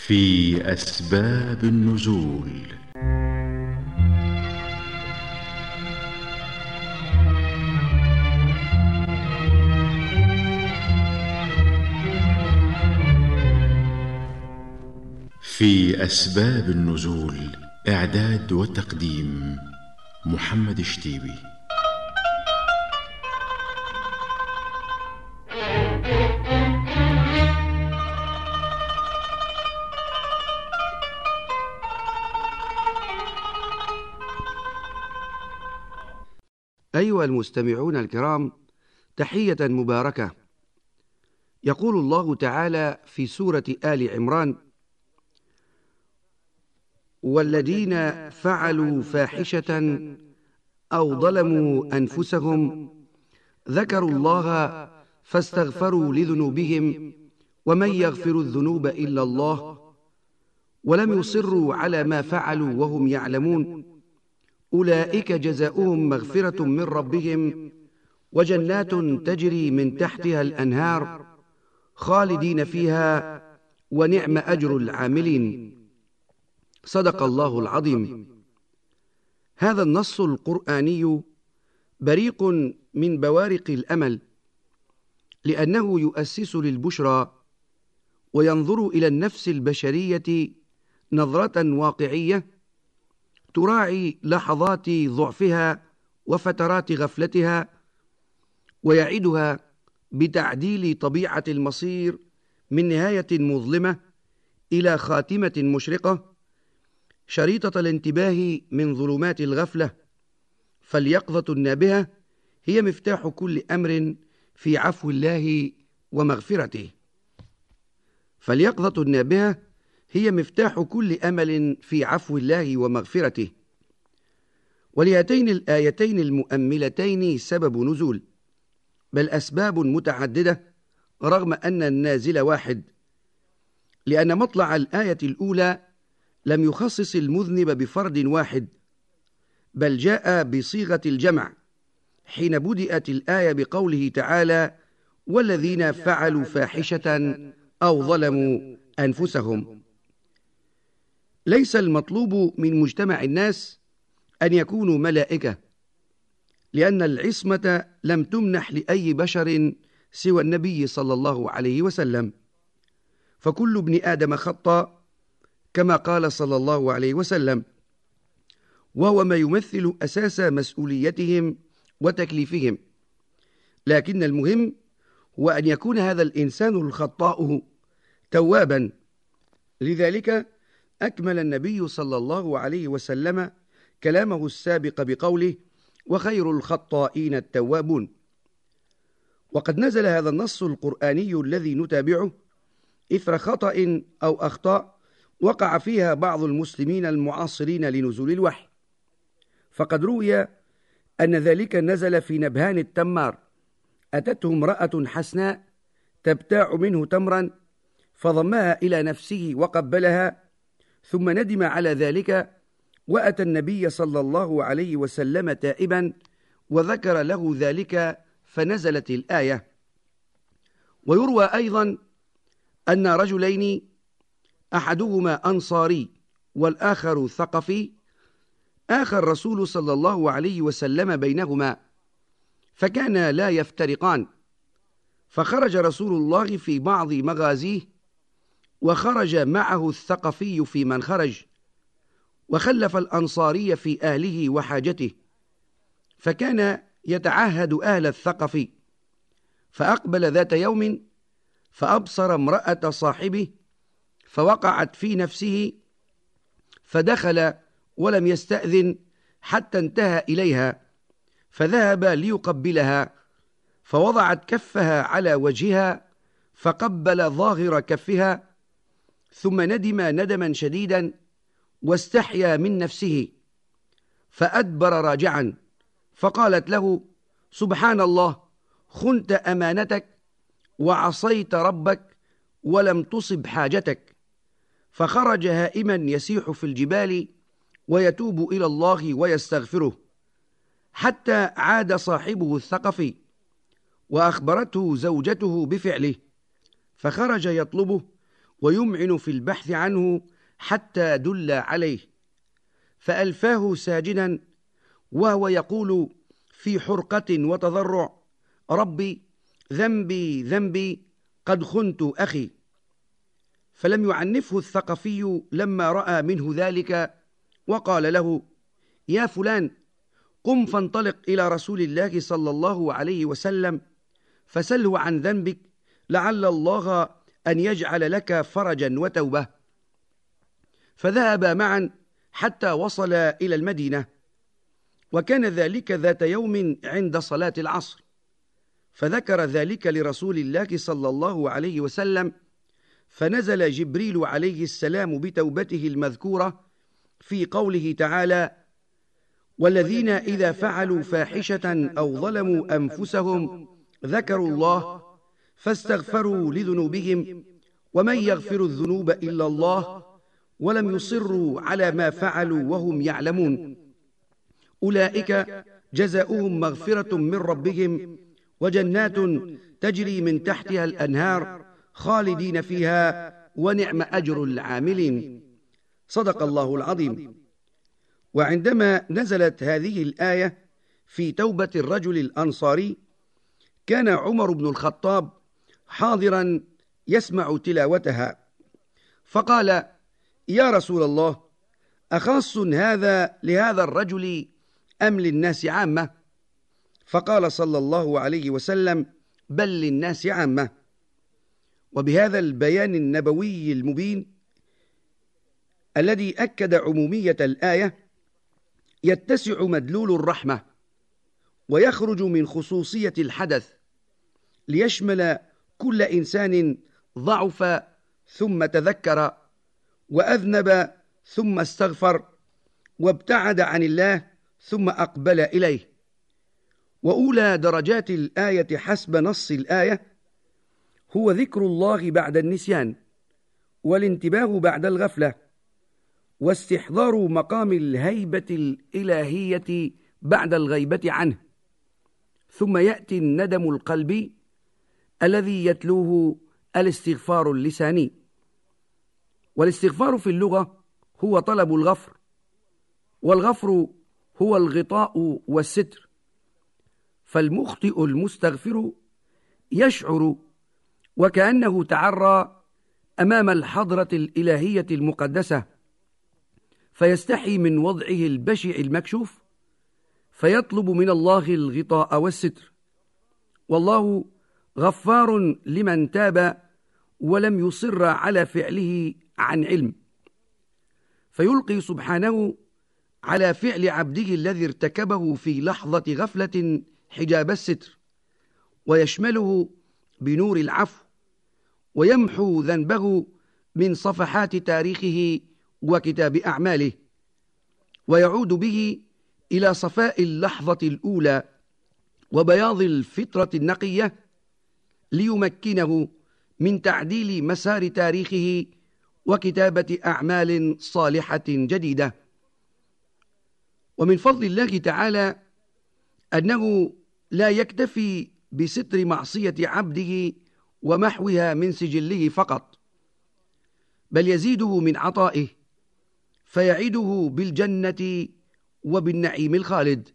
في أسباب النزول. في أسباب النزول، إعداد وتقديم محمد الشتيبي. أيها المستمعون الكرام، تحية مباركة. يقول الله تعالى في سورة آل عمران: والذين فعلوا فاحشة أو ظلموا أنفسهم ذكروا الله فاستغفروا لذنوبهم ومن يغفر الذنوب إلا الله ولم يصروا على ما فعلوا وهم يعلمون أولئك جزاؤهم مغفرة من ربهم وجنات تجري من تحتها الأنهار خالدين فيها ونعم أجر العاملين. صدق الله العظيم. هذا النص القرآني بريق من بوارق الأمل، لأنه يؤسس للبشرى وينظر إلى النفس البشرية نظرة واقعية تراعي لحظات ضعفها وفترات غفلتها، ويعدها بتعديل طبيعة المصير من نهاية مظلمة إلى خاتمة مشرقة، شريطة الانتباه من ظلمات الغفلة. فاليقظة النابهة هي مفتاح كل أمر في عفو الله ومغفرته. فاليقظة النابهة هي مفتاح كل أمل في عفو الله ومغفرته. ولهاتين الآيتين المؤملتين سبب نزول، بل أسباب متعددة رغم أن النازل واحد، لأن مطلع الآية الأولى لم يخصص المذنب بفرد واحد، بل جاء بصيغة الجمع حين بدأت الآية بقوله تعالى: والذين فعلوا فاحشة أو ظلموا أنفسهم. ليس المطلوب من مجتمع الناس أن يكونوا ملائكة، لأن العصمة لم تمنح لأي بشر سوى النبي صلى الله عليه وسلم، فكل ابن آدم خطأ كما قال صلى الله عليه وسلم، وهو ما يمثل أساس مسؤوليتهم وتكليفهم. لكن المهم هو أن يكون هذا الإنسان الخطاء توابا. لذلك أكمل النبي صلى الله عليه وسلم كلامه السابق بقوله: وخير الخطائين التوابون. وقد نزل هذا النص القرآني الذي نتابعه إثر خطأ أو أخطاء وقع فيها بعض المسلمين المعاصرين لنزول الوحي. فقد روي أن ذلك نزل في نبهان التمار، أتته امرأة حسناء تبتاع منه تمرا فضمها إلى نفسه وقبلها، ثم ندم على ذلك وأتى النبي صلى الله عليه وسلم تائبا وذكر له ذلك فنزلت الآية. ويروى أيضا أن رجلين أحدهما أنصاري والآخر ثقفي آخى الرسول صلى الله عليه وسلم بينهما، فكانا لا يفترقان، فخرج رسول الله في بعض مغازيه وخرج معه الثقفي في من خرج، وخلف الأنصاري في أهله وحاجته، فكان يتعهد أهل الثقف. فأقبل ذات يوم فأبصر امرأة صاحبه فوقعت في نفسه، فدخل ولم يستأذن حتى انتهى إليها، فذهب ليقبلها، فوضعت كفها على وجهها فقبل ظاهر كفها، ثم ندم ندما شديدا واستحيا من نفسه، فأدبر راجعا، فقالت له: سبحان الله، خنت أمانتك وعصيت ربك ولم تصب حاجتك. فخرج هائما يسيح في الجبال ويتوب إلى الله ويستغفره، حتى عاد صاحبه الثقفي وأخبرته زوجته بفعله، فخرج يطلبه ويمعن في البحث عنه حتى دل عليه، فألفاه ساجدا وهو يقول في حرقة وتضرع: ربي ذنبي ذنبي قد خنت أخي. فلم يعنفه الثقفي لما رأى منه ذلك، وقال له: يا فلان، قم فانطلق إلى رسول الله صلى الله عليه وسلم فسله عن ذنبك، لعل الله أن يجعل لك فرجا وتوبة. فذهبا معا حتى وصلا إلى المدينة، وكان ذلك ذات يوم عند صلاة العصر، فذكر ذلك لرسول الله صلى الله عليه وسلم، فنزل جبريل عليه السلام بتوبته المذكورة في قوله تعالى: والذين إذا فعلوا فاحشة أو ظلموا أنفسهم ذكروا الله فاستغفروا لذنوبهم ومن يغفر الذنوب إلا الله ولم يصروا على ما فعلوا وهم يعلمون أولئك جزاؤهم مغفرة من ربهم وجنات تجري من تحتها الأنهار خالدين فيها ونعم أجر العاملين. صدق الله العظيم. وعندما نزلت هذه الآية في توبة الرجل الأنصاري، كان عمر بن الخطاب حاضرا يسمع تلاوتها، فقال: يا رسول الله، أخاص هذا لهذا الرجل أم للناس عامة؟ فقال صلى الله عليه وسلم: بل للناس عامة. وبهذا البيان النبوي المبين الذي أكد عمومية الآية يتسع مدلول الرحمة، ويخرج من خصوصية الحدث ليشمل كل إنسان ضعف ثم تذكر، وأذنب ثم استغفر، وابتعد عن الله ثم أقبل إليه. وأولى درجات الآية حسب نص الآية هو ذكر الله بعد النسيان، والانتباه بعد الغفلة، واستحضار مقام الهيبة الإلهية بعد الغيبة عنه، ثم يأتي الندم القلبي الذي يتلوه الاستغفار اللساني. والاستغفار في اللغة هو طلب الغفر، والغفر هو الغطاء والستر، فالمخطئ المستغفر يشعر وكأنه تعرى أمام الحضرة الإلهية المقدسة، فيستحي من وضعه البشع المكشوف، فيطلب من الله الغطاء والستر. والله غفار لمن تاب ولم يصر على فعله عن علم، فيلقي سبحانه على فعل عبده الذي ارتكبه في لحظة غفلة حجاب الستر، ويشمله بنور العفو، ويمحو ذنبه من صفحات تاريخه وكتاب أعماله، ويعود به إلى صفاء اللحظة الأولى وبياض الفطرة النقية، ليمكنه من تعديل مسار تاريخه وكتابة أعمال صالحة جديدة. ومن فضل الله تعالى أنه لا يكتفي بستر معصية عبده ومحوها من سجله فقط، بل يزيده من عطائه، فيعده بالجنة وبالنعيم الخالد.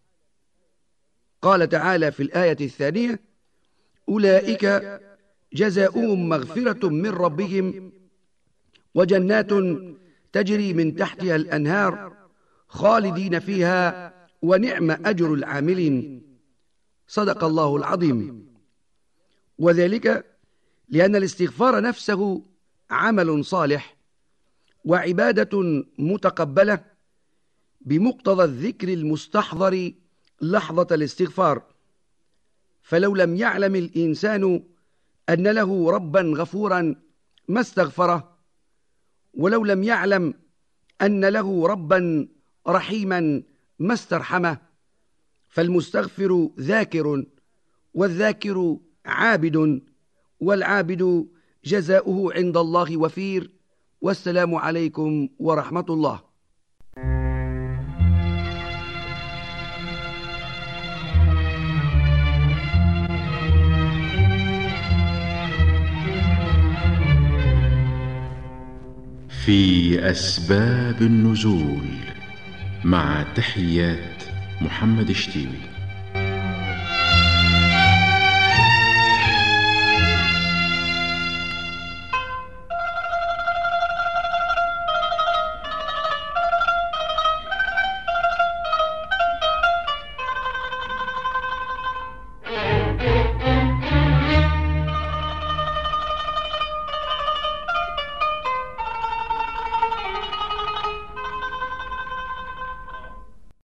قال تعالى في الآية الثانية: أولئك جزاؤهم مغفرة من ربهم وجنات تجري من تحتها الأنهار خالدين فيها ونعم أجر العاملين. صدق الله العظيم. وذلك لأن الاستغفار نفسه عمل صالح وعبادة متقبلة بمقتضى الذكر المستحضر لحظة الاستغفار. فلو لم يعلم الإنسان أن له ربا غفورا ما استغفره، ولو لم يعلم أن له ربا رحيما ما استرحمه. فالمستغفر ذاكر، والذاكر عابد، والعابد جزاؤه عند الله وفير. والسلام عليكم ورحمة الله. في أسباب النزول، مع تحيات محمد شتيبي.